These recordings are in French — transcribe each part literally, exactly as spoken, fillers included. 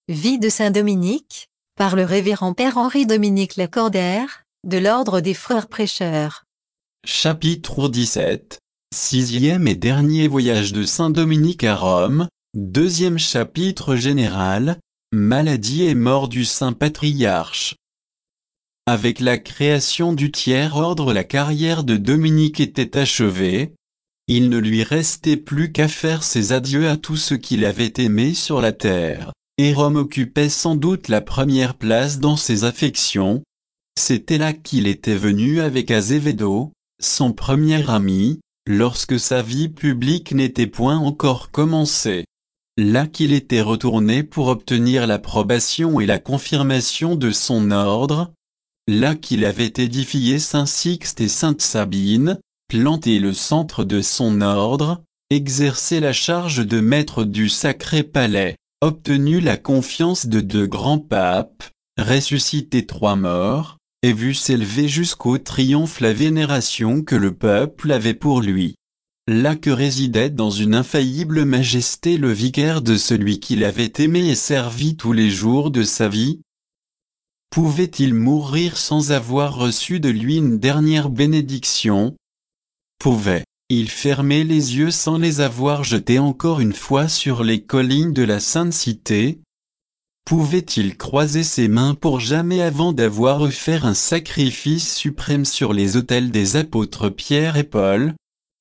Vie de saint Dominique, par le révérend Père Henri-Dominique Lacordaire, de l'Ordre des Frères Prêcheurs. Chapitre dix-sept. Sixième et dernier voyage de saint Dominique à Rome, deuxième chapitre général, maladie et mort du saint patriarche. Avec la création du tiers-ordre, la carrière de Dominique était achevée. Il ne lui restait plus qu'à faire ses adieux à tout ce qu'il avait aimé sur la terre, et Rome occupait sans doute la première place dans ses affections. C'était là qu'il était venu avec Azevedo, son premier ami, lorsque sa vie publique n'était point encore commencée. Là qu'il était retourné pour obtenir l'approbation et la confirmation de son ordre. Là qu'il avait édifié Saint Sixte et Sainte Sabine, planté le centre de son ordre, exercé la charge de maître du Sacré Palais, obtenu la confiance de deux grands papes, ressuscité trois morts, et vu s'élever jusqu'au triomphe la vénération que le peuple avait pour lui. Là que résidait dans une infaillible majesté le vicaire de celui qu'il avait aimé et servi tous les jours de sa vie. Pouvait-il mourir sans avoir reçu de lui une dernière bénédiction? Pouvait-il fermer les yeux sans les avoir jetés encore une fois sur les collines de la Sainte Cité? Pouvait-il croiser ses mains pour jamais avant d'avoir offert un sacrifice suprême sur les autels des apôtres Pierre et Paul?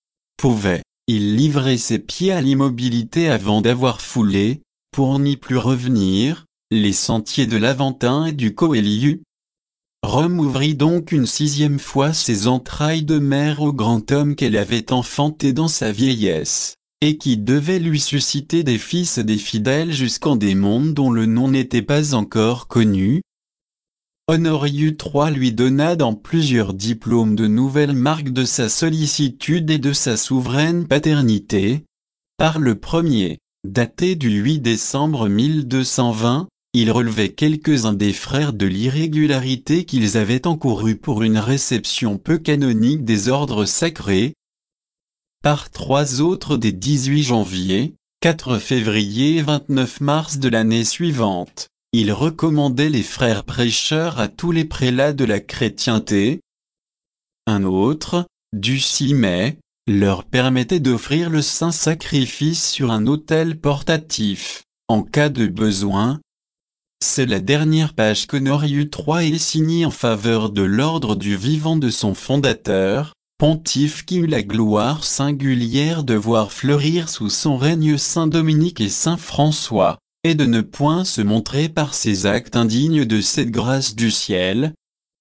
Pouvait-il livrer ses pieds à l'immobilité avant d'avoir foulé, pour n'y plus revenir, les sentiers de l'Aventin et du Coeliu? Rome ouvrit donc une sixième fois ses entrailles de mère au grand homme qu'elle avait enfanté dans sa vieillesse, et qui devait lui susciter des fils et des fidèles jusqu'en des mondes dont le nom n'était pas encore connu. Honorius trois lui donna dans plusieurs diplômes de nouvelles marques de sa sollicitude et de sa souveraine paternité. Par le premier, daté du huit décembre mille deux cent vingt, il relevait quelques-uns des frères de l'irrégularité qu'ils avaient encourue pour une réception peu canonique des ordres sacrés. Par trois autres des dix-huit janvier, quatre février et vingt-neuf mars de l'année suivante, il recommandait les frères prêcheurs à tous les prélats de la chrétienté. Un autre, du six mai, leur permettait d'offrir le saint sacrifice sur un autel portatif, en cas de besoin. C'est la dernière page qu'Honorius trois ait signée en faveur de l'ordre du vivant de son fondateur, pontife qui eut la gloire singulière de voir fleurir sous son règne saint Dominique et saint François, et de ne point se montrer par ses actes indignes de cette grâce du ciel.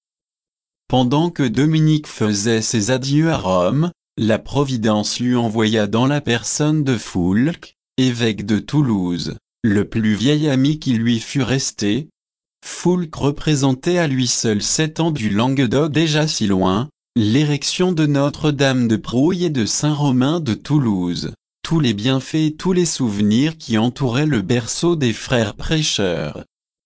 Pendant que Dominique faisait ses adieux à Rome, la Providence lui envoya dans la personne de Foulques, évêque de Toulouse, le plus vieil ami qui lui fût resté. Foulques représentait à lui seul sept ans du Languedoc déjà si loin, l'érection de Notre-Dame de Prouille et de Saint-Romain de Toulouse, tous les bienfaits et tous les souvenirs qui entouraient le berceau des frères prêcheurs.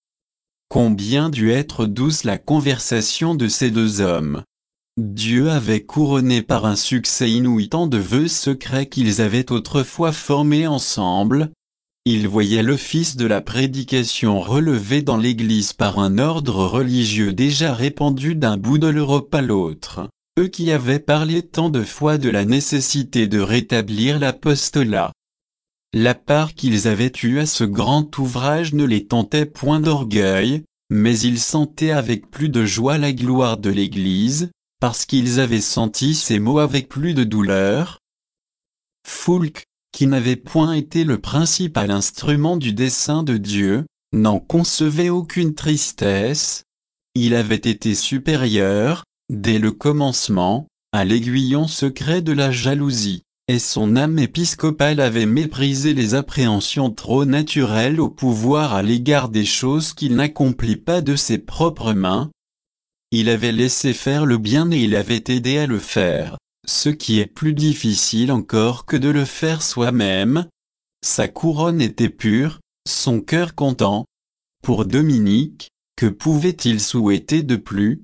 Combien dut être douce la conversation de ces deux hommes! Dieu avait couronné par un succès inouï tant de vœux secrets qu'ils avaient autrefois formés ensemble. Ils voyaient l'office de la prédication relevé dans l'Église par un ordre religieux déjà répandu d'un bout de l'Europe à l'autre, eux qui avaient parlé tant de fois de la nécessité de rétablir l'apostolat. La part qu'ils avaient eue à ce grand ouvrage ne les tentait point d'orgueil, mais ils sentaient avec plus de joie la gloire de l'Église, parce qu'ils avaient senti ces mots avec plus de douleur. Foulques, qui n'avait point été le principal instrument du dessein de Dieu, n'en concevait aucune tristesse. Il avait été supérieur, dès le commencement, à l'aiguillon secret de la jalousie, et son âme épiscopale avait méprisé les appréhensions trop naturelles au pouvoir à l'égard des choses qu'il n'accomplit pas de ses propres mains. Il avait laissé faire le bien et il avait aidé à le faire, ce qui est plus difficile encore que de le faire soi-même. Sa couronne était pure, son cœur content. Pour Dominique, que pouvait-il souhaiter de plus?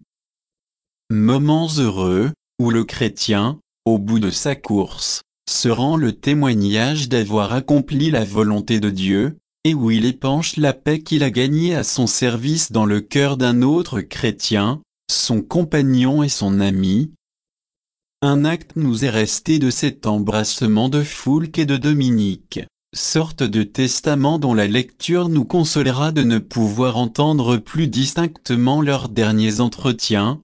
Moments heureux, où le chrétien, au bout de sa course, se rend le témoignage d'avoir accompli la volonté de Dieu, et où il épanche la paix qu'il a gagnée à son service dans le cœur d'un autre chrétien, son compagnon et son ami. Un acte nous est resté de cet embrassement de Foulques et de Dominique, sorte de testament dont la lecture nous consolera de ne pouvoir entendre plus distinctement leurs derniers entretiens.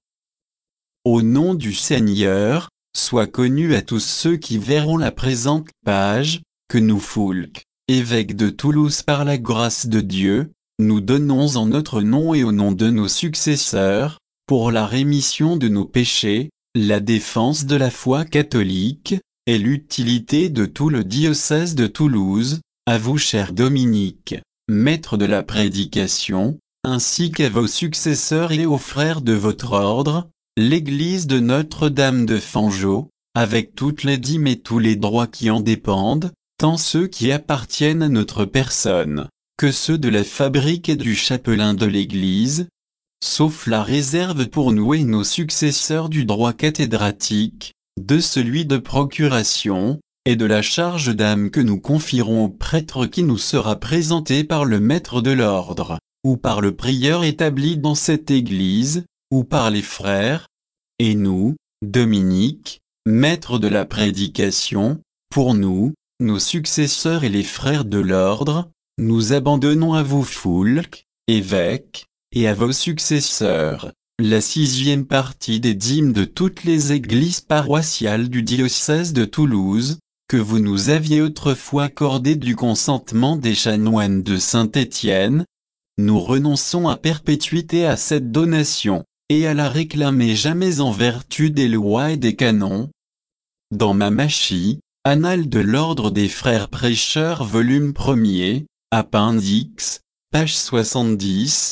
Au nom du Seigneur, soit connu à tous ceux qui verront la présente page, que nous Foulques, évêques de Toulouse par la grâce de Dieu, nous donnons en notre nom et au nom de nos successeurs, pour la rémission de nos péchés, la défense de la foi catholique, et l'utilité de tout le diocèse de Toulouse, à vous cher Dominique, maître de la prédication, ainsi qu'à vos successeurs et aux frères de votre ordre, l'église de Notre-Dame de Fanjeaux, avec toutes les dîmes et tous les droits qui en dépendent, tant ceux qui appartiennent à notre personne, que ceux de la fabrique et du chapelain de l'église, sauf la réserve pour nous et nos successeurs du droit cathédratique, de celui de procuration, et de la charge d'âme que nous confierons au prêtre qui nous sera présenté par le maître de l'ordre, ou par le prieur établi dans cette église, ou par les frères, et nous, Dominique, maître de la prédication, pour nous, nos successeurs et les frères de l'ordre, nous abandonnons à vous Foulques, évêques, et à vos successeurs, la sixième partie des dîmes de toutes les églises paroissiales du diocèse de Toulouse, que vous nous aviez autrefois accordé du consentement des chanoines de Saint-Étienne. Nous renonçons à perpétuité à cette donation, et à la réclamer jamais en vertu des lois et des canons. Dans ma machie, Annales de l'ordre des frères prêcheurs volume premier, appendice, page soixante-dix.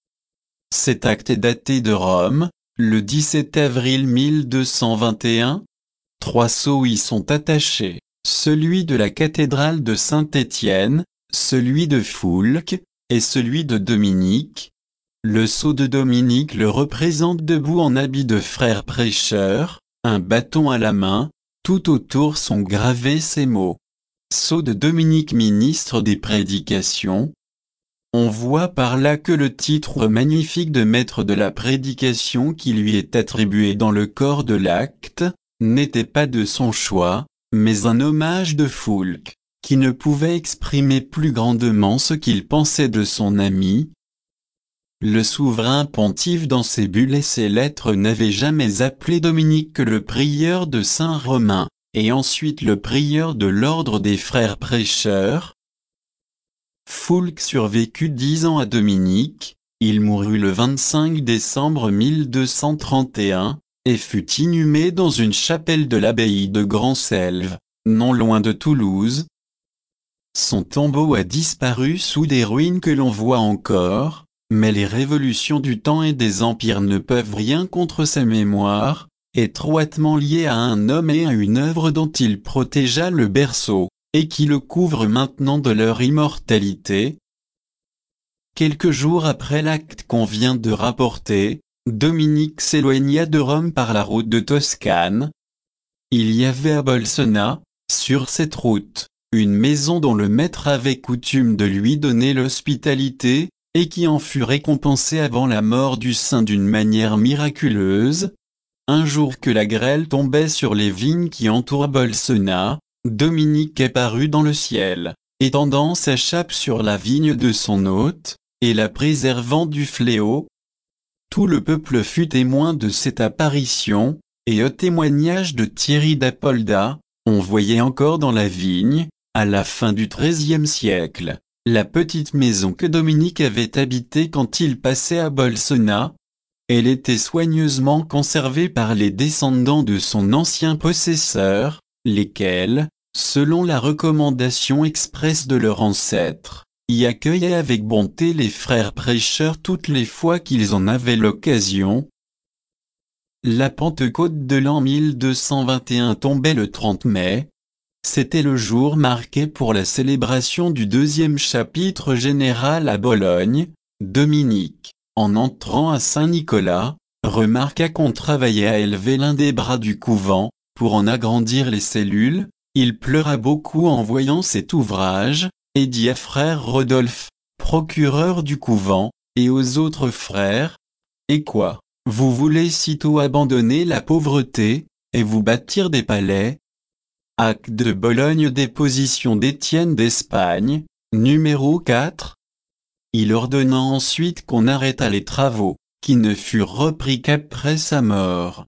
Cet acte est daté de Rome, le dix-sept avril mille deux cent vingt et un. Trois sceaux y sont attachés, celui de la cathédrale de Saint-Étienne, celui de Foulques, et celui de Dominique. Le sceau de Dominique le représente debout en habit de frère prêcheur, un bâton à la main, tout autour sont gravés ces mots. Sceau de Dominique ministre des prédications. On voit par là que le titre magnifique de maître de la prédication qui lui est attribué dans le corps de l'acte, n'était pas de son choix, mais un hommage de Foulques, qui ne pouvait exprimer plus grandement ce qu'il pensait de son ami. Le souverain pontife dans ses bulles et ses lettres n'avait jamais appelé Dominique que le prieur de Saint-Romain, et ensuite le prieur de l'ordre des frères prêcheurs. Foulques survécut dix ans à Dominique, il mourut le vingt-cinq décembre mille deux cent trente et un, et fut inhumé dans une chapelle de l'abbaye de Grand-Selve, non loin de Toulouse. Son tombeau a disparu sous des ruines que l'on voit encore, mais les révolutions du temps et des empires ne peuvent rien contre sa mémoire, étroitement liée à un homme et à une œuvre dont il protégea le berceau, et qui le couvre maintenant de leur immortalité. Quelques jours après l'acte qu'on vient de rapporter, Dominique s'éloigna de Rome par la route de Toscane. Il y avait à Bolsena, sur cette route, une maison dont le maître avait coutume de lui donner l'hospitalité, et qui en fut récompensée avant la mort du saint d'une manière miraculeuse. Un jour que la grêle tombait sur les vignes qui entourent Bolsena, Dominique apparut dans le ciel, étendant sa chape sur la vigne de son hôte, et la préservant du fléau. Tout le peuple fut témoin de cette apparition, et au témoignage de Thierry d'Apolda, on voyait encore dans la vigne, à la fin du treizième siècle, la petite maison que Dominique avait habitée quand il passait à Bolsena. Elle était soigneusement conservée par les descendants de son ancien possesseur, lesquels, selon la recommandation expresse de leur ancêtre, y accueillaient avec bonté les frères prêcheurs toutes les fois qu'ils en avaient l'occasion. La Pentecôte de l'an mille deux cent vingt et un tombait le trente mai. C'était le jour marqué pour la célébration du deuxième chapitre général à Bologne. Dominique, en entrant à Saint-Nicolas, remarqua qu'on travaillait à élever l'un des bras du couvent, pour en agrandir les cellules. Il pleura beaucoup en voyant cet ouvrage, et dit à frère Rodolphe, procureur du couvent, et aux autres frères, « Et quoi, vous voulez sitôt abandonner la pauvreté, et vous bâtir des palais ?» Acte de Bologne, déposition d'Étienne d'Espagne, numéro quatre. Il ordonna ensuite qu'on arrêtât les travaux, qui ne furent repris qu'après sa mort.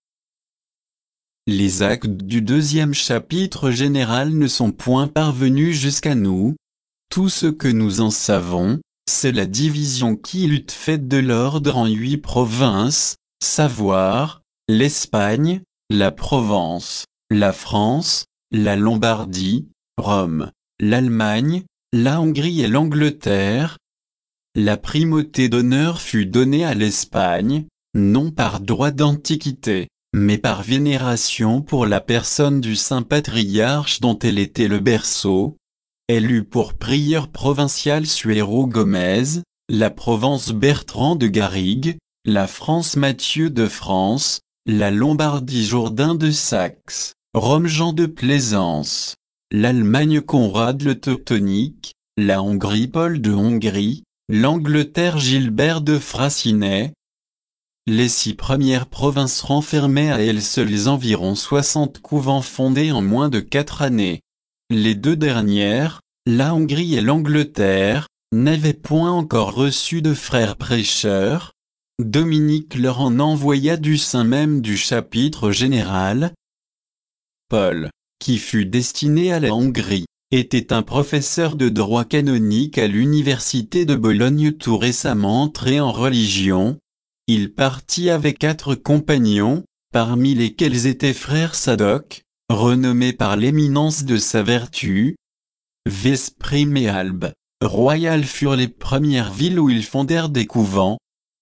Les actes du deuxième chapitre général ne sont point parvenus jusqu'à nous. Tout ce que nous en savons, c'est la division qu'il eut faite de l'ordre en huit provinces, savoir, l'Espagne, la Provence, la France, la Lombardie, Rome, l'Allemagne, la Hongrie et l'Angleterre. La primauté d'honneur fut donnée à l'Espagne, non par droit d'antiquité, mais par vénération pour la personne du saint patriarche dont elle était le berceau. Elle eut pour prieur provincial Suero Gomez, la Provence Bertrand de Garrigue, la France Mathieu de France, la Lombardie Jourdain de Saxe, Rome Jean de Plaisance, l'Allemagne Conrad le Teutonique, la Hongrie Paul de Hongrie, l'Angleterre Gilbert de Frassinay. Les six premières provinces renfermaient à elles seules environ soixante couvents fondés en moins de quatre années. Les deux dernières, la Hongrie et l'Angleterre, n'avaient point encore reçu de frères prêcheurs. Dominique leur en envoya du sein même du chapitre général. Paul, qui fut destiné à la Hongrie, était un professeur de droit canonique à l'université de Bologne tout récemment entré en religion. Il partit avec quatre compagnons, parmi lesquels était frère Sadoc, renommé par l'éminence de sa vertu. Veszprém et Albe, Royal furent les premières villes où ils fondèrent des couvents.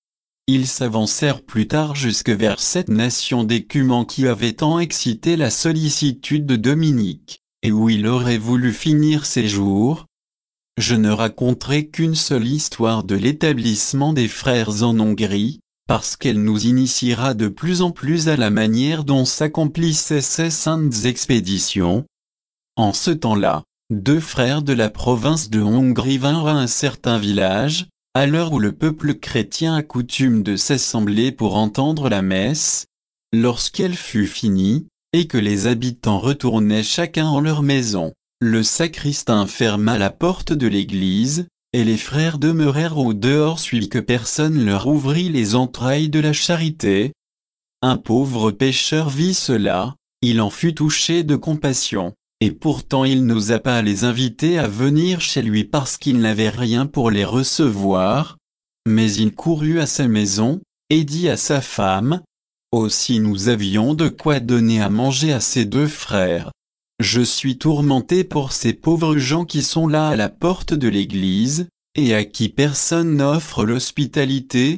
Ils s'avancèrent plus tard jusque vers cette nation d'écumants qui avait tant excité la sollicitude de Dominique, et où il aurait voulu finir ses jours. Je ne raconterai qu'une seule histoire de l'établissement des frères en Hongrie, parce qu'elle nous initiera de plus en plus à la manière dont s'accomplissaient ces saintes expéditions. En ce temps-là, deux frères de la province de Hongrie vinrent à un certain village, à l'heure où le peuple chrétien a coutume de s'assembler pour entendre la messe. Lorsqu'elle fut finie, et que les habitants retournaient chacun en leur maison, le sacristain ferma la porte de l'église, et les frères demeurèrent au dehors suivis que personne leur ouvrit les entrailles de la charité. Un pauvre pécheur vit cela, il en fut touché de compassion, et pourtant il n'osa pas les inviter à venir chez lui parce qu'il n'avait rien pour les recevoir. Mais il courut à sa maison, et dit à sa femme, « Aussi nous avions de quoi donner à manger à ces deux frères. Je suis tourmenté pour ces pauvres gens qui sont là à la porte de l'église, et à qui personne n'offre l'hospitalité. »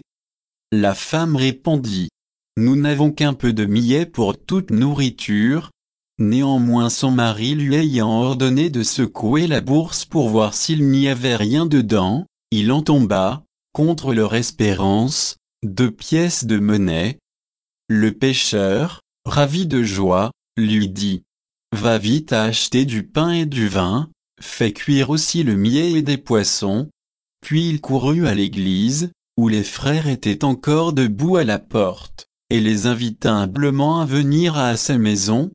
La femme répondit, « Nous n'avons qu'un peu de millet pour toute nourriture. » Néanmoins son mari lui ayant ordonné de secouer la bourse pour voir s'il n'y avait rien dedans, il en tomba, contre leur espérance, deux pièces de monnaie. Le pêcheur, ravi de joie, lui dit, « Va vite acheter du pain et du vin, fais cuire aussi le millet et des poissons. » Puis il courut à l'église, où les frères étaient encore debout à la porte, et les invita humblement à venir à sa maison.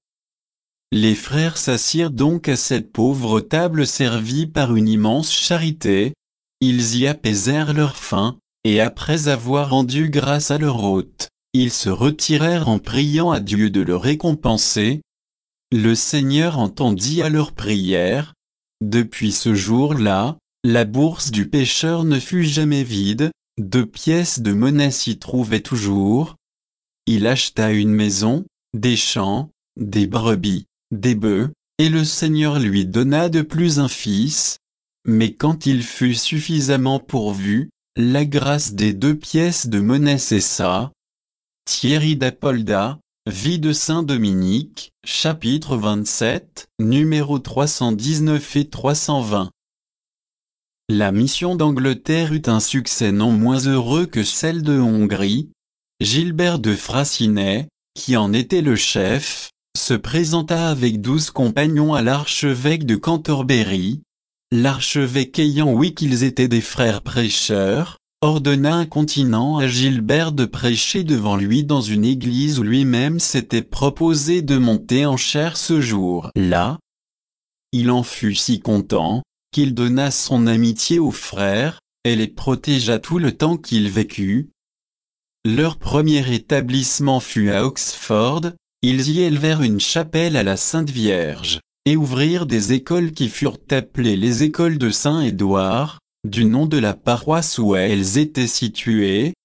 Les frères s'assirent donc à cette pauvre table servie par une immense charité. Ils y apaisèrent leur faim, et après avoir rendu grâce à leur hôte, ils se retirèrent en priant à Dieu de le récompenser. Le Seigneur entendit à leurs prières. Depuis ce jour-là, la bourse du pêcheur ne fut jamais vide, deux pièces de monnaie s'y trouvaient toujours. Il acheta une maison, des champs, des brebis, des bœufs, et le Seigneur lui donna de plus un fils. Mais quand il fut suffisamment pourvu, la grâce des deux pièces de monnaie cessa. Thierry d'Apolda, Vie de Saint Dominique, chapitre vingt-sept, numéro trois cent dix-neuf et trois cent vingt. La mission d'Angleterre eut un succès non moins heureux que celle de Hongrie. Gilbert de Frassinay, qui en était le chef, se présenta avec douze compagnons à l'archevêque de Cantorbéry. l'archevêque ayant ouï qu'ils étaient des frères prêcheurs, ordonna incontinent à Gilbert de prêcher devant lui dans une église où lui-même s'était proposé de monter en chaire ce jour-là. Il en fut si content, qu'il donna son amitié aux frères, et les protégea tout le temps qu'il vécut. Leur premier établissement fut à Oxford, ils y élevèrent une chapelle à la Sainte Vierge, et ouvrirent des écoles qui furent appelées les écoles de Saint-Édouard, du nom de la paroisse où elles étaient situées.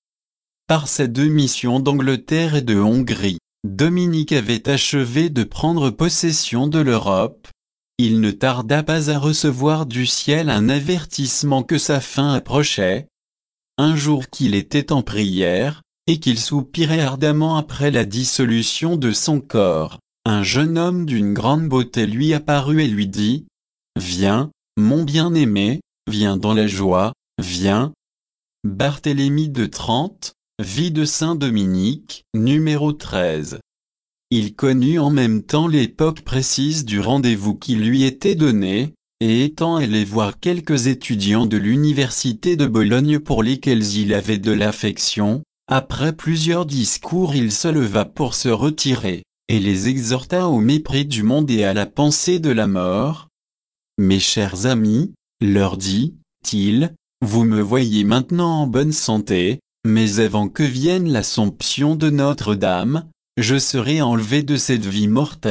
Par ces deux missions d'Angleterre et de Hongrie, Dominique avait achevé de prendre possession de l'Europe. Il ne tarda pas à recevoir du ciel un avertissement que sa fin approchait. Un jour qu'il était en prière, et qu'il soupirait ardemment après la dissolution de son corps, un jeune homme d'une grande beauté lui apparut et lui dit « Viens, mon bien-aimé, viens dans la joie, viens. » Barthélemy de Trente, Vie de Saint Dominique, numéro treize. Il connut en même temps l'époque précise du rendez-vous qui lui était donné, et étant allé voir quelques étudiants de l'université de Bologne pour lesquels il avait de l'affection, après plusieurs discours il se leva pour se retirer, et les exhorta au mépris du monde et à la pensée de la mort. « Mes chers amis, leur dit-il, vous me voyez maintenant en bonne santé, mais avant que vienne l'Assomption de Notre-Dame, je serai enlevé de cette vie mortelle. »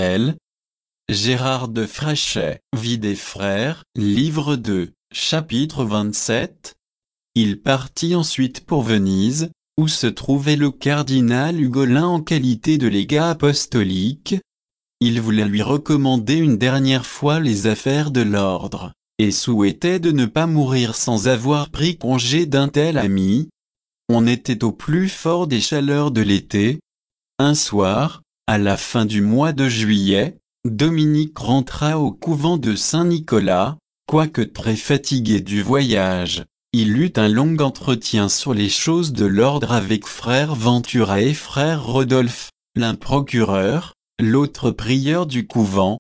Gérard de Frachet, Vie des Frères, livre deux, chapitre vingt-sept. Il partit ensuite pour Venise, où se trouvait le cardinal Hugolin en qualité de légat apostolique. Il voulait lui recommander une dernière fois les affaires de l'ordre, et souhaitait de ne pas mourir sans avoir pris congé d'un tel ami. On était au plus fort des chaleurs de l'été. Un soir, à la fin du mois de juillet, Dominique rentra au couvent de Saint-Nicolas. Quoique très fatigué du voyage, il eut un long entretien sur les choses de l'ordre avec frère Ventura et frère Rodolphe, l'un procureur, l'autre prieur du couvent.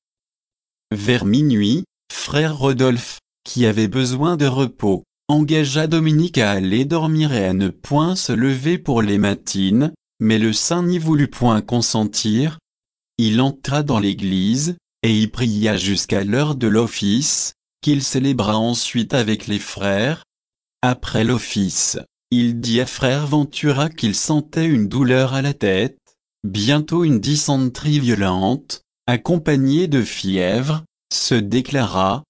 Vers minuit, frère Rodolphe, qui avait besoin de repos, engagea Dominique à aller dormir et à ne point se lever pour les matines, mais le saint n'y voulut point consentir. Il entra dans l'église, et y pria jusqu'à l'heure de l'office, qu'il célébra ensuite avec les frères. Après l'office, il dit à frère Ventura qu'il sentait une douleur à la tête, bientôt une dysenterie violente, accompagnée de fièvre, se déclara.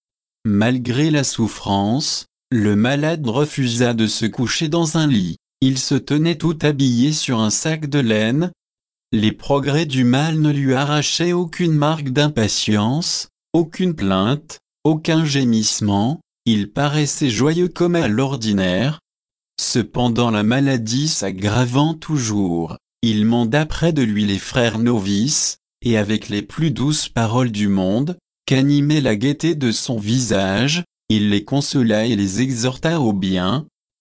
Malgré la souffrance, le malade refusa de se coucher dans un lit, il se tenait tout habillé sur un sac de laine. Les progrès du mal ne lui arrachaient aucune marque d'impatience, aucune plainte, aucun gémissement, il paraissait joyeux comme à l'ordinaire. Cependant la maladie s'aggravant toujours, il manda près de lui les frères novices, et avec les plus douces paroles du monde, qu'animait la gaieté de son visage, il les consola et les exhorta au bien.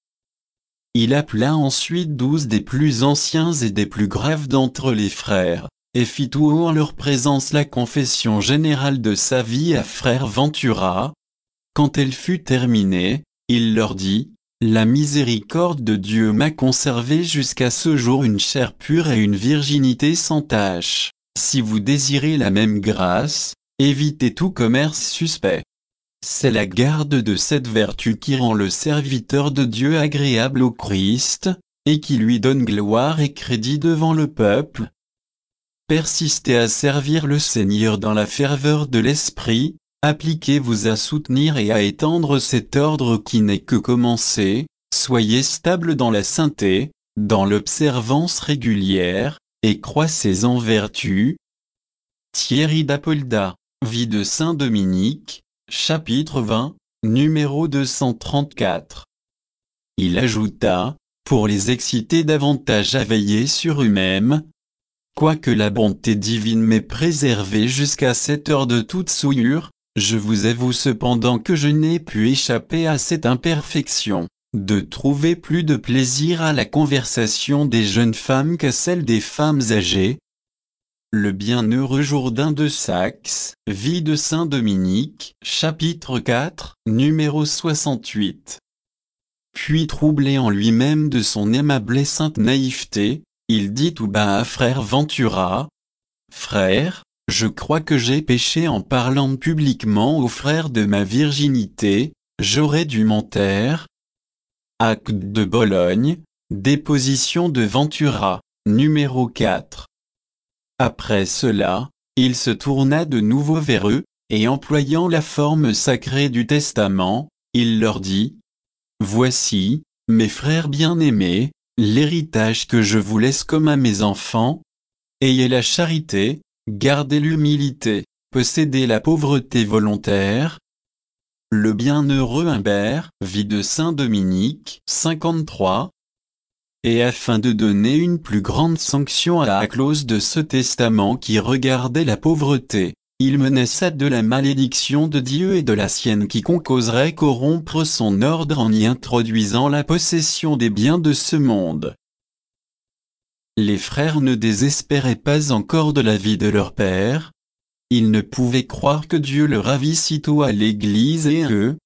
Il appela ensuite douze des plus anciens et des plus graves d'entre les frères, et fit tout haut en leur présence la confession générale de sa vie à frère Ventura. Quand elle fut terminée, il leur dit, « La miséricorde de Dieu m'a conservé jusqu'à ce jour une chair pure et une virginité sans tache. Si vous désirez la même grâce, évitez tout commerce suspect. C'est la garde de cette vertu qui rend le serviteur de Dieu agréable au Christ, et qui lui donne gloire et crédit devant le peuple. Persistez à servir le Seigneur dans la ferveur de l'esprit, appliquez-vous à soutenir et à étendre cet ordre qui n'est que commencé, soyez stables dans la sainteté, dans l'observance régulière, et croissez en vertu. » Thierry d'Apolda, Vie de Saint Dominique, chapitre vingt, numéro deux cent trente-quatre. Il ajouta, pour les exciter davantage à veiller sur eux-mêmes, « Quoique la bonté divine m'ait préservé jusqu'à cette heure de toute souillure, je vous avoue cependant que je n'ai pu échapper à cette imperfection, de trouver plus de plaisir à la conversation des jeunes femmes qu'à celle des femmes âgées. Le bienheureux Jourdain de Saxe, Vie de saint Dominique, chapitre quatre, numéro soixante-huit. Puis troublé en lui-même de son aimable et sainte naïveté, il dit tout bas à frère Ventura: « Frère, je crois que j'ai péché en parlant publiquement aux frères de ma virginité, j'aurais dû m'en taire. » Acte de Bologne, déposition de Ventura, numéro quatre. Après cela, il se tourna de nouveau vers eux, et employant la forme sacrée du testament, il leur dit: « Voici, mes frères bien-aimés, l'héritage que je vous laisse comme à mes enfants. Ayez la charité, gardez l'humilité, possédez la pauvreté volontaire. » Le bienheureux Humbert, Vie de saint Dominique, cinquante-trois. Et afin de donner une plus grande sanction à la clause de ce testament qui regardait la pauvreté, il menaça de la malédiction de Dieu et de la sienne quiconque oserait corrompre son ordre en y introduisant la possession des biens de ce monde. Les frères ne désespéraient pas encore de la vie de leur père. Ils ne pouvaient croire que Dieu le ravît sitôt à l'Église et à eux.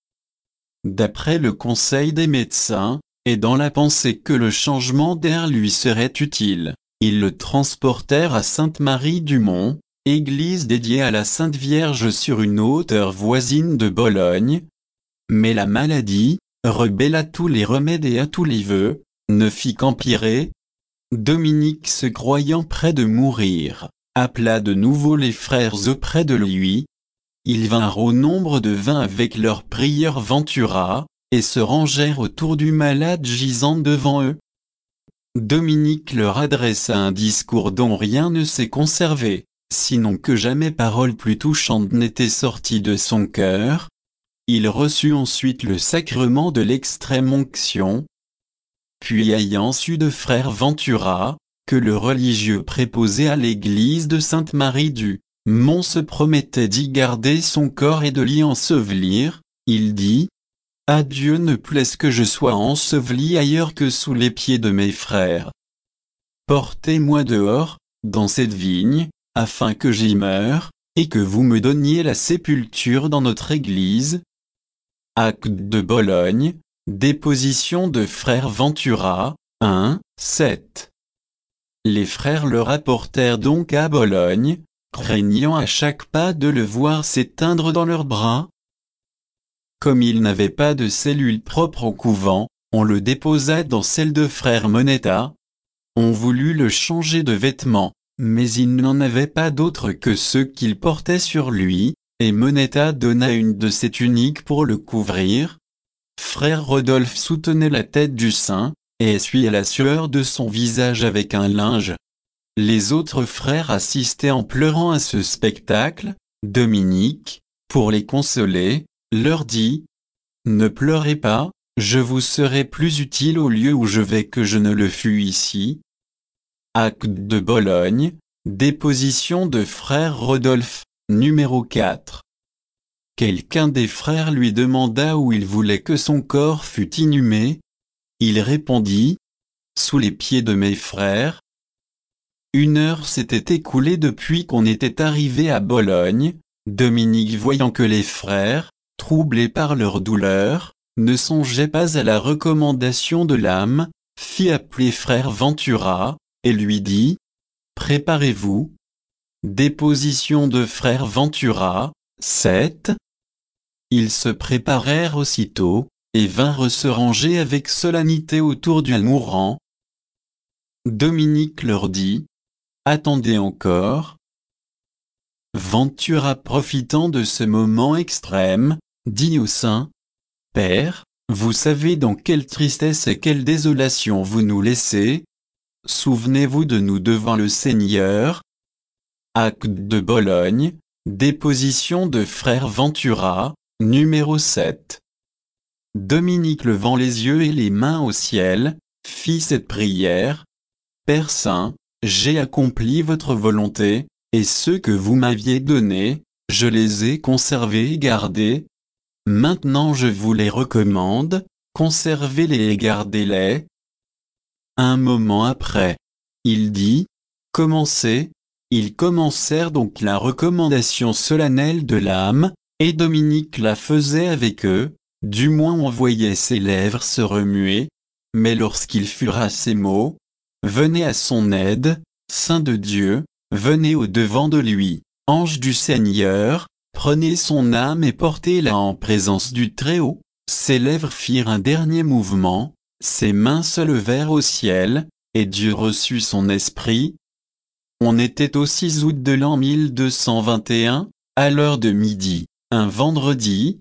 D'après le conseil des médecins, et dans la pensée que le changement d'air lui serait utile, ils le transportèrent à Sainte-Marie-du-Mont, église dédiée à la Sainte Vierge sur une hauteur voisine de Bologne. Mais la maladie, rebelle à tous les remèdes et à tous les vœux, ne fit qu'empirer. Dominique, se croyant près de mourir, appela de nouveau les frères auprès de lui. Ils vinrent au nombre de vingt avec leur prieur Ventura, et se rangèrent autour du malade gisant devant eux. Dominique leur adressa un discours dont rien ne s'est conservé, sinon que jamais parole plus touchante n'était sortie de son cœur. Il reçut ensuite le sacrement de l'extrême-onction. Puis ayant su de frère Ventura, que le religieux préposé à l'église de Sainte-Marie-du-Mont se promettait d'y garder son corps et de l'y ensevelir, il dit: « À Dieu ne plaise que je sois enseveli ailleurs que sous les pieds de mes frères. Portez-moi dehors, dans cette vigne, afin que j'y meure, et que vous me donniez la sépulture dans notre église. » Acte de Bologne, déposition de frère Ventura, un, sept. Les frères le rapportèrent donc à Bologne, craignant à chaque pas de le voir s'éteindre dans leurs bras. Comme il n'avait pas de cellule propre au couvent, on le déposa dans celle de frère Moneta. On voulut le changer de vêtements, mais il n'en avait pas d'autres que ceux qu'il portait sur lui, et Moneta donna une de ses tuniques pour le couvrir. Frère Rodolphe soutenait la tête du saint, et essuyait la sueur de son visage avec un linge. Les autres frères assistaient en pleurant à ce spectacle. Dominique, pour les consoler, leur dit: « Ne pleurez pas, je vous serai plus utile au lieu où je vais que je ne le fus ici. » Acte de Bologne, déposition de frère Rodolphe, numéro quatre. Quelqu'un des frères lui demanda où il voulait que son corps fût inhumé. Il répondit: « Sous les pieds de mes frères. » Une heure s'était écoulée depuis qu'on était arrivé à Bologne. Dominique, voyant que les frères, troublés par leur douleur, ne songeaient pas à la recommandation de l'âme, fit appeler frère Ventura, et lui dit: « Préparez-vous. » Déposition de frère Ventura, sept. Ils se préparèrent aussitôt, et vinrent se ranger avec solennité autour du mourant. Dominique leur dit: « Attendez encore. » Ventura, profitant de ce moment extrême, dit au saint: « Père, vous savez dans quelle tristesse et quelle désolation vous nous laissez. Souvenez-vous de nous devant le Seigneur. » Acte de Bologne, déposition de frère Ventura, numéro sept. Dominique, levant les yeux et les mains au ciel, fit cette prière: « Père Saint, j'ai accompli votre volonté, et ceux que vous m'aviez donnés, je les ai conservés et gardés. Maintenant je vous les recommande, conservez-les et gardez-les. » Un moment après, il dit: « Commencez. » Ils commencèrent donc la recommandation solennelle de l'âme, et Dominique la faisait avec eux, du moins on voyait ses lèvres se remuer, mais lorsqu'il fura ces mots, « Venez à son aide, Saint de Dieu, venez au-devant de lui, ange du Seigneur, prenez son âme et portez-la en présence du Très-Haut », ses lèvres firent un dernier mouvement, ses mains se levèrent au ciel, et Dieu reçut son esprit. On était au six août de l'an mille deux cent vingt et un, à l'heure de midi, un vendredi.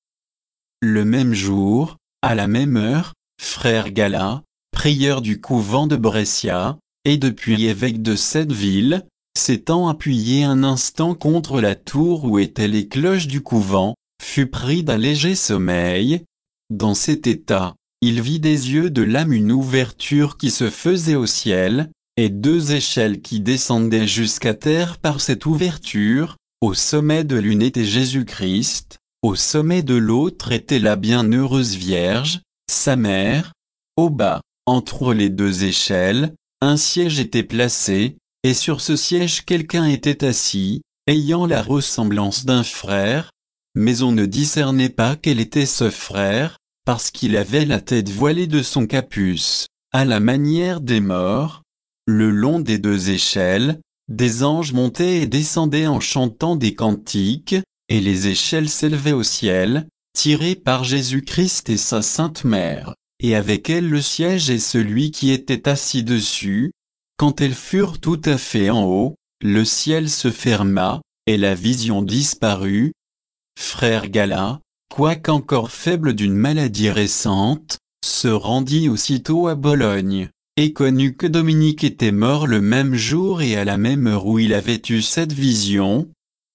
Le même jour, à la même heure, frère Gala, prieur du couvent de Brescia, et depuis évêque de cette ville, s'étant appuyé un instant contre la tour où étaient les cloches du couvent, fut pris d'un léger sommeil. Dans cet état, il vit des yeux de l'âme une ouverture qui se faisait au ciel, et deux échelles qui descendaient jusqu'à terre par cette ouverture. Au sommet de l'une était Jésus-Christ, au sommet de l'autre était la bienheureuse Vierge, sa mère. Au bas, entre les deux échelles, un siège était placé, et sur ce siège quelqu'un était assis, ayant la ressemblance d'un frère, mais on ne discernait pas quel était ce frère, parce qu'il avait la tête voilée de son capuce, à la manière des morts. Le long des deux échelles, des anges montaient et descendaient en chantant des cantiques, et les échelles s'élevaient au ciel, tirées par Jésus-Christ et sa Sainte Mère, et avec elles le siège et celui qui était assis dessus. Quand elles furent tout à fait en haut, le ciel se ferma, et la vision disparut. Frère Gala, quoiqu'encore faible d'une maladie récente, se rendit aussitôt à Bologne, et connut que Dominique était mort le même jour et à la même heure où il avait eu cette vision.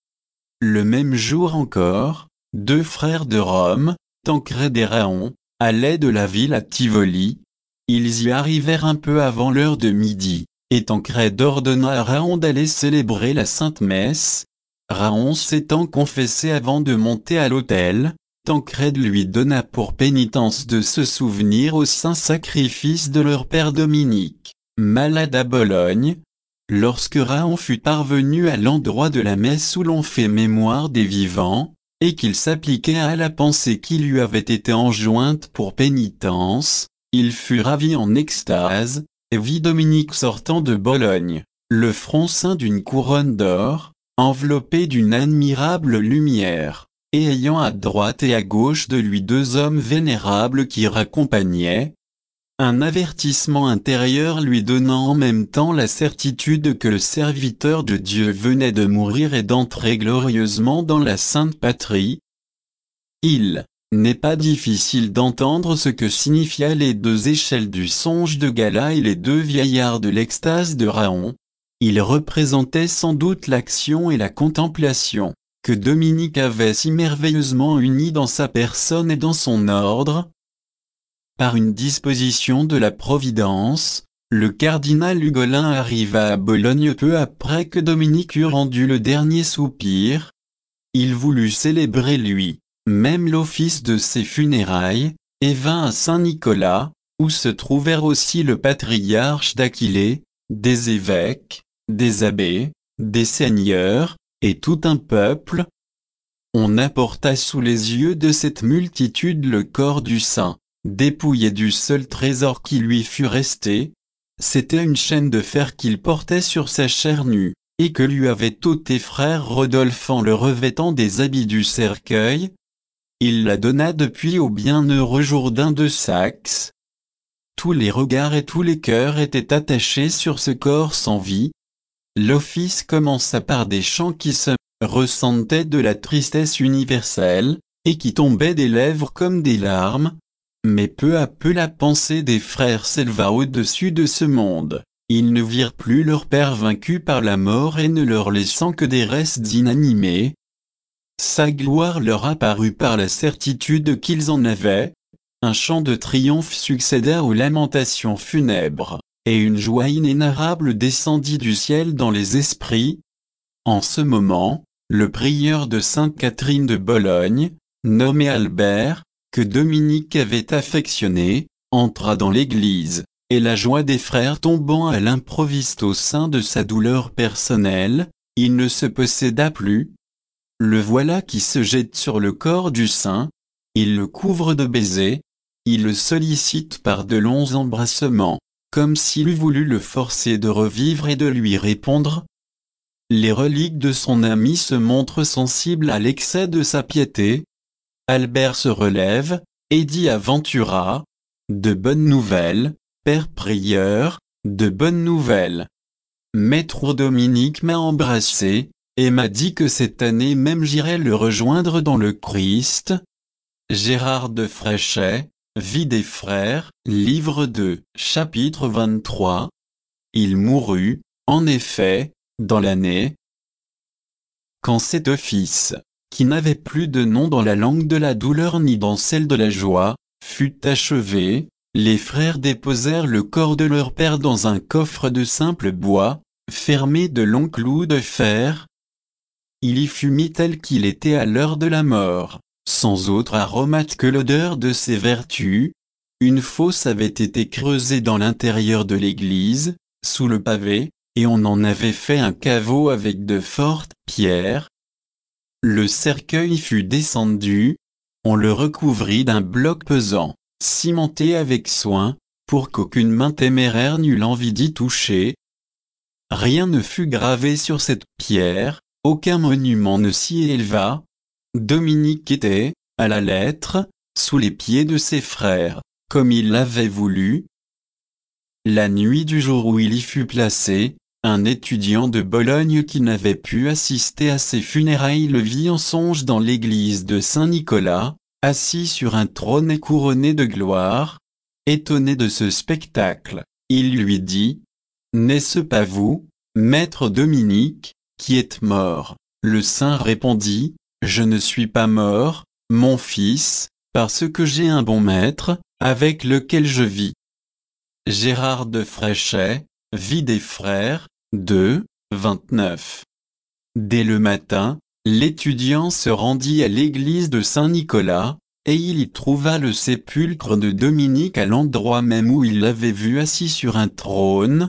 Le même jour encore, deux frères de Rome, Tancrède et Raon, allaient de la ville à Tivoli. Ils y arrivèrent un peu avant l'heure de midi, et Tancrède ordonna à Raon d'aller célébrer la Sainte Messe. Raon s'étant confessé avant de monter à l'autel, Tancrède lui donna pour pénitence de se souvenir au saint sacrifice de leur père Dominique, malade à Bologne. Lorsque Raon fut parvenu à l'endroit de la messe où l'on fait mémoire des vivants, et qu'il s'appliquait à la pensée qui lui avait été enjointe pour pénitence, il fut ravi en extase, et vit Dominique sortant de Bologne, le front ceint d'une couronne d'or, enveloppé d'une admirable lumière, et ayant à droite et à gauche de lui deux hommes vénérables qui raccompagnaient. Un avertissement intérieur lui donnant en même temps la certitude que le serviteur de Dieu venait de mourir et d'entrer glorieusement dans la Sainte Patrie. Il n'est pas difficile d'entendre ce que signifiaient les deux échelles du songe de Gala et les deux vieillards de l'extase de Raon. Ils représentaient sans doute l'action et la contemplation, que Dominique avait si merveilleusement unis dans sa personne et dans son ordre. Par une disposition de la Providence, le cardinal Ugolin arriva à Bologne peu après que Dominique eut rendu le dernier soupir. Il voulut célébrer lui, même l'office de ses funérailles, et vint à Saint-Nicolas, où se trouvèrent aussi le patriarche d'Aquilée, des évêques, des abbés, des seigneurs, et tout un peuple. On apporta sous les yeux de cette multitude le corps du saint, dépouillé du seul trésor qui lui fut resté. C'était une chaîne de fer qu'il portait sur sa chair nue, et que lui avait ôté frère Rodolphe en le revêtant des habits du cercueil. Il la donna depuis au bienheureux Jourdain de Saxe. Tous les regards et tous les cœurs étaient attachés sur ce corps sans vie. L'office commença par des chants qui se ressentaient de la tristesse universelle, et qui tombaient des lèvres comme des larmes. Mais peu à peu la pensée des frères s'éleva au-dessus de ce monde. Ils ne virent plus leur père vaincu par la mort et ne leur laissant que des restes inanimés. Sa gloire leur apparut par la certitude qu'ils en avaient. Un chant de triomphe succéda aux lamentations funèbres, et une joie inénarrable descendit du ciel dans les esprits. En ce moment, le prieur de Sainte Catherine de Bologne, nommé Albert, que Dominique avait affectionné, entra dans l'église, et la joie des frères tombant à l'improviste au sein de sa douleur personnelle, il ne se posséda plus. Le voilà qui se jette sur le corps du saint, il le couvre de baisers, il le sollicite par de longs embrassements, comme s'il eût voulu le forcer de revivre et de lui répondre. Les reliques de son ami se montrent sensibles à l'excès de sa piété. Albert se relève, et dit à Ventura, « De bonnes nouvelles, père prieur, de bonnes nouvelles. Maître Dominique m'a embrassé, et m'a dit que cette année même j'irais le rejoindre dans le Christ. » Gérard de Fréchet, Vie des frères, livre deux, chapitre vingt-trois. Il mourut, en effet, dans l'année. Quand cet office, qui n'avait plus de nom dans la langue de la douleur ni dans celle de la joie, fut achevé, les frères déposèrent le corps de leur père dans un coffre de simple bois, fermé de longs clous de fer. Il y fut mis tel qu'il était à l'heure de la mort, sans autre aromate que l'odeur de ses vertus. Une fosse avait été creusée dans l'intérieur de l'église, sous le pavé, et on en avait fait un caveau avec de fortes pierres. Le cercueil fut descendu, on le recouvrit d'un bloc pesant, cimenté avec soin, pour qu'aucune main téméraire n'eût l'envie d'y toucher. Rien ne fut gravé sur cette pierre, aucun monument ne s'y éleva. Dominique était, à la lettre, sous les pieds de ses frères, comme il l'avait voulu. La nuit du jour où il y fut placé, un étudiant de Bologne qui n'avait pu assister à ses funérailles le vit en songe dans l'église de Saint-Nicolas, assis sur un trône et couronné de gloire. Étonné de ce spectacle, il lui dit, « N'est-ce pas vous, maître Dominique, qui êtes mort ?» Le saint répondit, « Je ne suis pas mort, mon fils, parce que j'ai un bon maître, avec lequel je vis. » Gérard de Fréchet, Vie des frères, deux, vingt-neuf. Dès le matin, l'étudiant se rendit à l'église de Saint-Nicolas, et il y trouva le sépulcre de Dominique à l'endroit même où il l'avait vu assis sur un trône.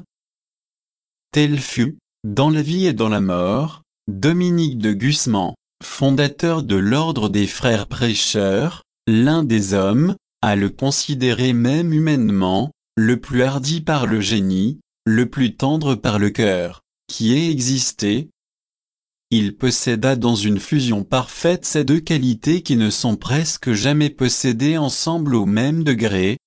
Tel fut, dans la vie et dans la mort, Dominique de Gusman, fondateur de l'ordre des frères prêcheurs, l'un des hommes, à le considérer même humainement, le plus hardi par le génie, le plus tendre par le cœur, qui ait existé. Il posséda dans une fusion parfaite ces deux qualités qui ne sont presque jamais possédées ensemble au même degré.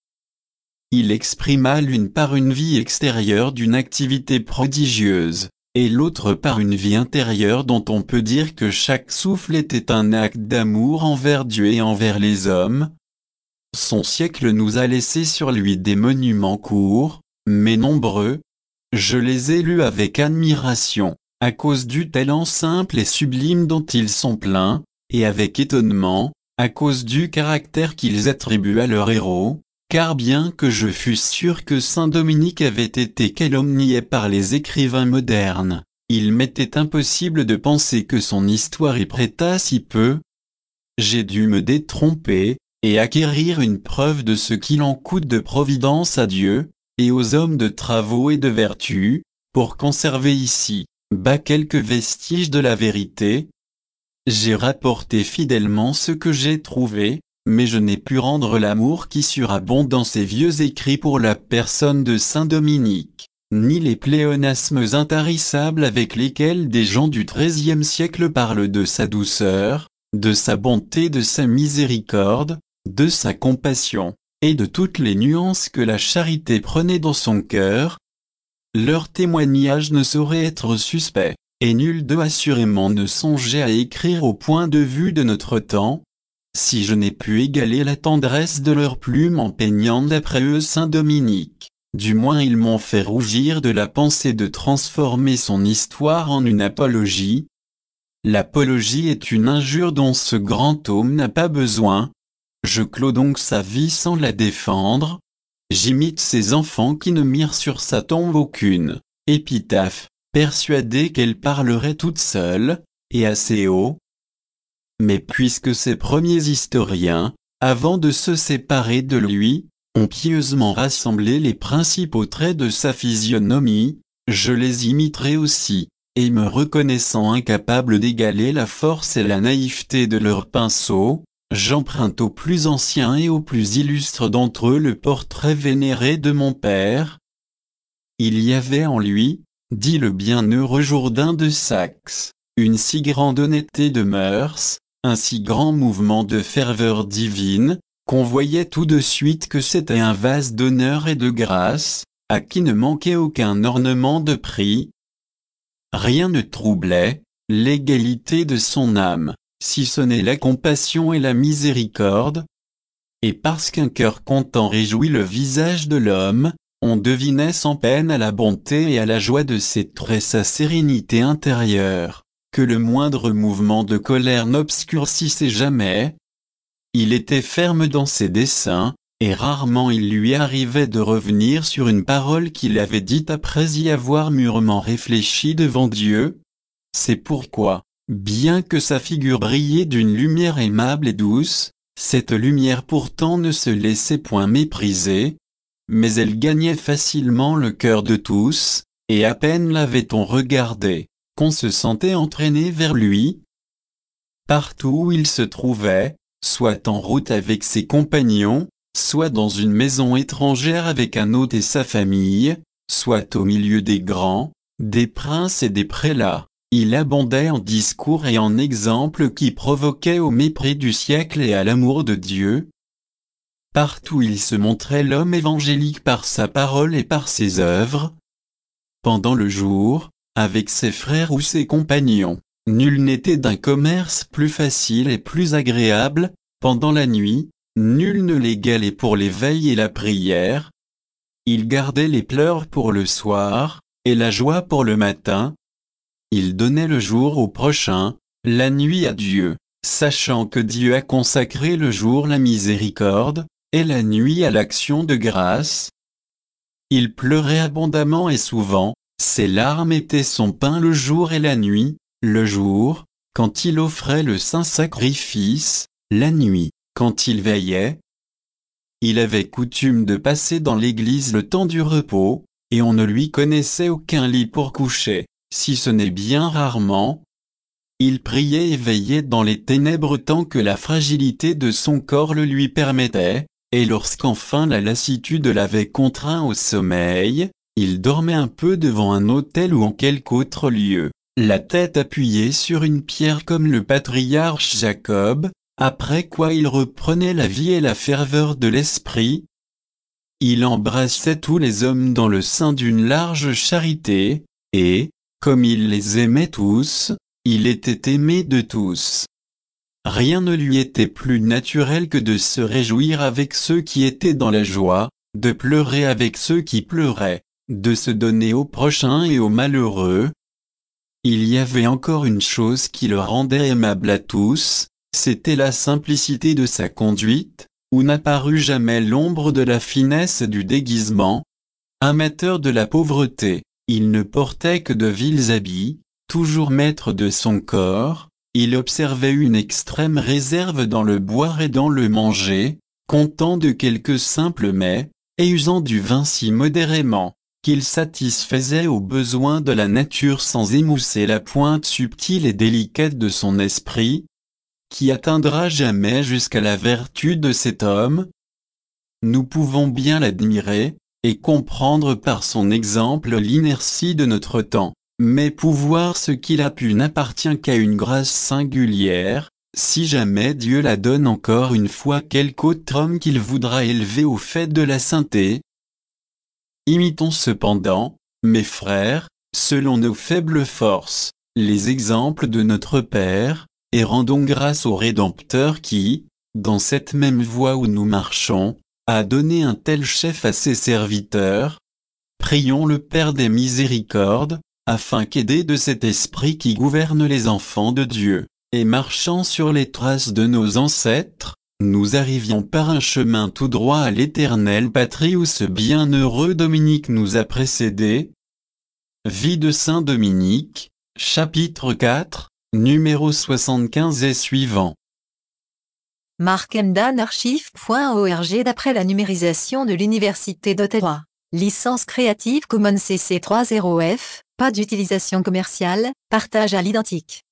Il exprima l'une par une vie extérieure d'une activité prodigieuse, et l'autre par une vie intérieure dont on peut dire que chaque souffle était un acte d'amour envers Dieu et envers les hommes. Son siècle nous a laissé sur lui des monuments courts, mais nombreux. Je les ai lus avec admiration, à cause du talent simple et sublime dont ils sont pleins, et avec étonnement, à cause du caractère qu'ils attribuent à leur héros, car bien que je fusse sûr que saint Dominique avait été calomnié par les écrivains modernes, il m'était impossible de penser que son histoire y prêtât si peu. J'ai dû me détromper, et acquérir une preuve de ce qu'il en coûte de providence à Dieu, et aux hommes de travaux et de vertu, pour conserver ici, bas quelques vestiges de la vérité. J'ai rapporté fidèlement ce que j'ai trouvé, mais je n'ai pu rendre l'amour qui surabonde dans ces vieux écrits pour la personne de saint Dominique, ni les pléonasmes intarissables avec lesquels des gens du treizième siècle parlent de sa douceur, de sa bonté, de sa miséricorde, de sa compassion, et de toutes les nuances que la charité prenait dans son cœur. Leur témoignage ne saurait être suspect, et nul d'eux assurément ne songeait à écrire au point de vue de notre temps. Si je n'ai pu égaler la tendresse de leurs plumes en peignant d'après eux saint Dominique, du moins ils m'ont fait rougir de la pensée de transformer son histoire en une apologie. L'apologie est une injure dont ce grand homme n'a pas besoin. Je clos donc sa vie sans la défendre. J'imite ses enfants qui ne mirent sur sa tombe aucune épitaphe, persuadés qu'elle parlerait toute seule, et assez haut. Mais puisque ces premiers historiens, avant de se séparer de lui, ont pieusement rassemblé les principaux traits de sa physionomie, je les imiterai aussi, et me reconnaissant incapable d'égaler la force et la naïveté de leurs pinceaux, j'emprunte au plus ancien et au plus illustre d'entre eux le portrait vénéré de mon père. Il y avait en lui, dit le bienheureux Jourdain de Saxe, une si grande honnêteté de mœurs, un si grand mouvement de ferveur divine, qu'on voyait tout de suite que c'était un vase d'honneur et de grâce, à qui ne manquait aucun ornement de prix. Rien ne troublait l'égalité de son âme, si ce n'est la compassion et la miséricorde. Et parce qu'un cœur content réjouit le visage de l'homme, on devinait sans peine à la bonté et à la joie de ses traits sa sérénité intérieure, que le moindre mouvement de colère n'obscurcissait jamais. Il était ferme dans ses desseins, et rarement il lui arrivait de revenir sur une parole qu'il avait dite après y avoir mûrement réfléchi devant Dieu. C'est pourquoi, bien que sa figure brillait d'une lumière aimable et douce, cette lumière pourtant ne se laissait point mépriser, mais elle gagnait facilement le cœur de tous, et à peine l'avait-on regardé, qu'on se sentait entraîné vers lui. Partout où il se trouvait, soit en route avec ses compagnons, soit dans une maison étrangère avec un hôte et sa famille, soit au milieu des grands, des princes et des prélats, il abondait en discours et en exemples qui provoquaient au mépris du siècle et à l'amour de Dieu. Partout il se montrait l'homme évangélique par sa parole et par ses œuvres. Pendant le jour, avec ses frères ou ses compagnons, nul n'était d'un commerce plus facile et plus agréable. Pendant la nuit, nul ne l'égalait pour l'éveil et la prière. Il gardait les pleurs pour le soir, et la joie pour le matin. Il donnait le jour au prochain, la nuit à Dieu, sachant que Dieu a consacré le jour la miséricorde, et la nuit à l'action de grâce. Il pleurait abondamment et souvent, ses larmes étaient son pain le jour et la nuit, le jour, quand il offrait le saint sacrifice, la nuit, quand il veillait. Il avait coutume de passer dans l'église le temps du repos, et on ne lui connaissait aucun lit pour coucher, si ce n'est bien rarement. Il priait et veillait dans les ténèbres tant que la fragilité de son corps le lui permettait, et lorsqu'enfin la lassitude l'avait contraint au sommeil, il dormait un peu devant un autel ou en quelque autre lieu, la tête appuyée sur une pierre comme le patriarche Jacob, après quoi il reprenait la vie et la ferveur de l'esprit. Il embrassait tous les hommes dans le sein d'une large charité, et, comme il les aimait tous, il était aimé de tous. Rien ne lui était plus naturel que de se réjouir avec ceux qui étaient dans la joie, de pleurer avec ceux qui pleuraient, de se donner aux prochains et aux malheureux. Il y avait encore une chose qui le rendait aimable à tous, c'était la simplicité de sa conduite, où n'apparut jamais l'ombre de la finesse du déguisement. Amateur de la pauvreté, il ne portait que de vils habits, toujours maître de son corps. Il observait une extrême réserve dans le boire et dans le manger, content de quelques simples mets, et usant du vin si modérément, qu'il satisfaisait aux besoins de la nature sans émousser la pointe subtile et délicate de son esprit. Qui atteindra jamais jusqu'à la vertu de cet homme? Nous pouvons bien l'admirer, et comprendre par son exemple l'inertie de notre temps. Mais pouvoir ce qu'il a pu n'appartient qu'à une grâce singulière, si jamais Dieu la donne encore une fois quelque autre homme qu'il voudra élever au fait de la sainteté. Imitons cependant, mes frères, selon nos faibles forces, les exemples de notre Père, et rendons grâce au Rédempteur qui, dans cette même voie où nous marchons, a donné un tel chef à ses serviteurs. Prions le Père des miséricordes, afin qu'aidés de cet esprit qui gouverne les enfants de Dieu, et marchant sur les traces de nos ancêtres, nous arrivions par un chemin tout droit à l'éternelle patrie où ce bienheureux Dominique nous a précédés. Vie de Saint Dominique, chapitre quatre, numéro soixante-quinze et suivant. markendanarchive point org d'après la numérisation de l'Université d'Ottawa. Licence Creative Commons C C trois point zéro F, pas d'utilisation commerciale, partage à l'identique.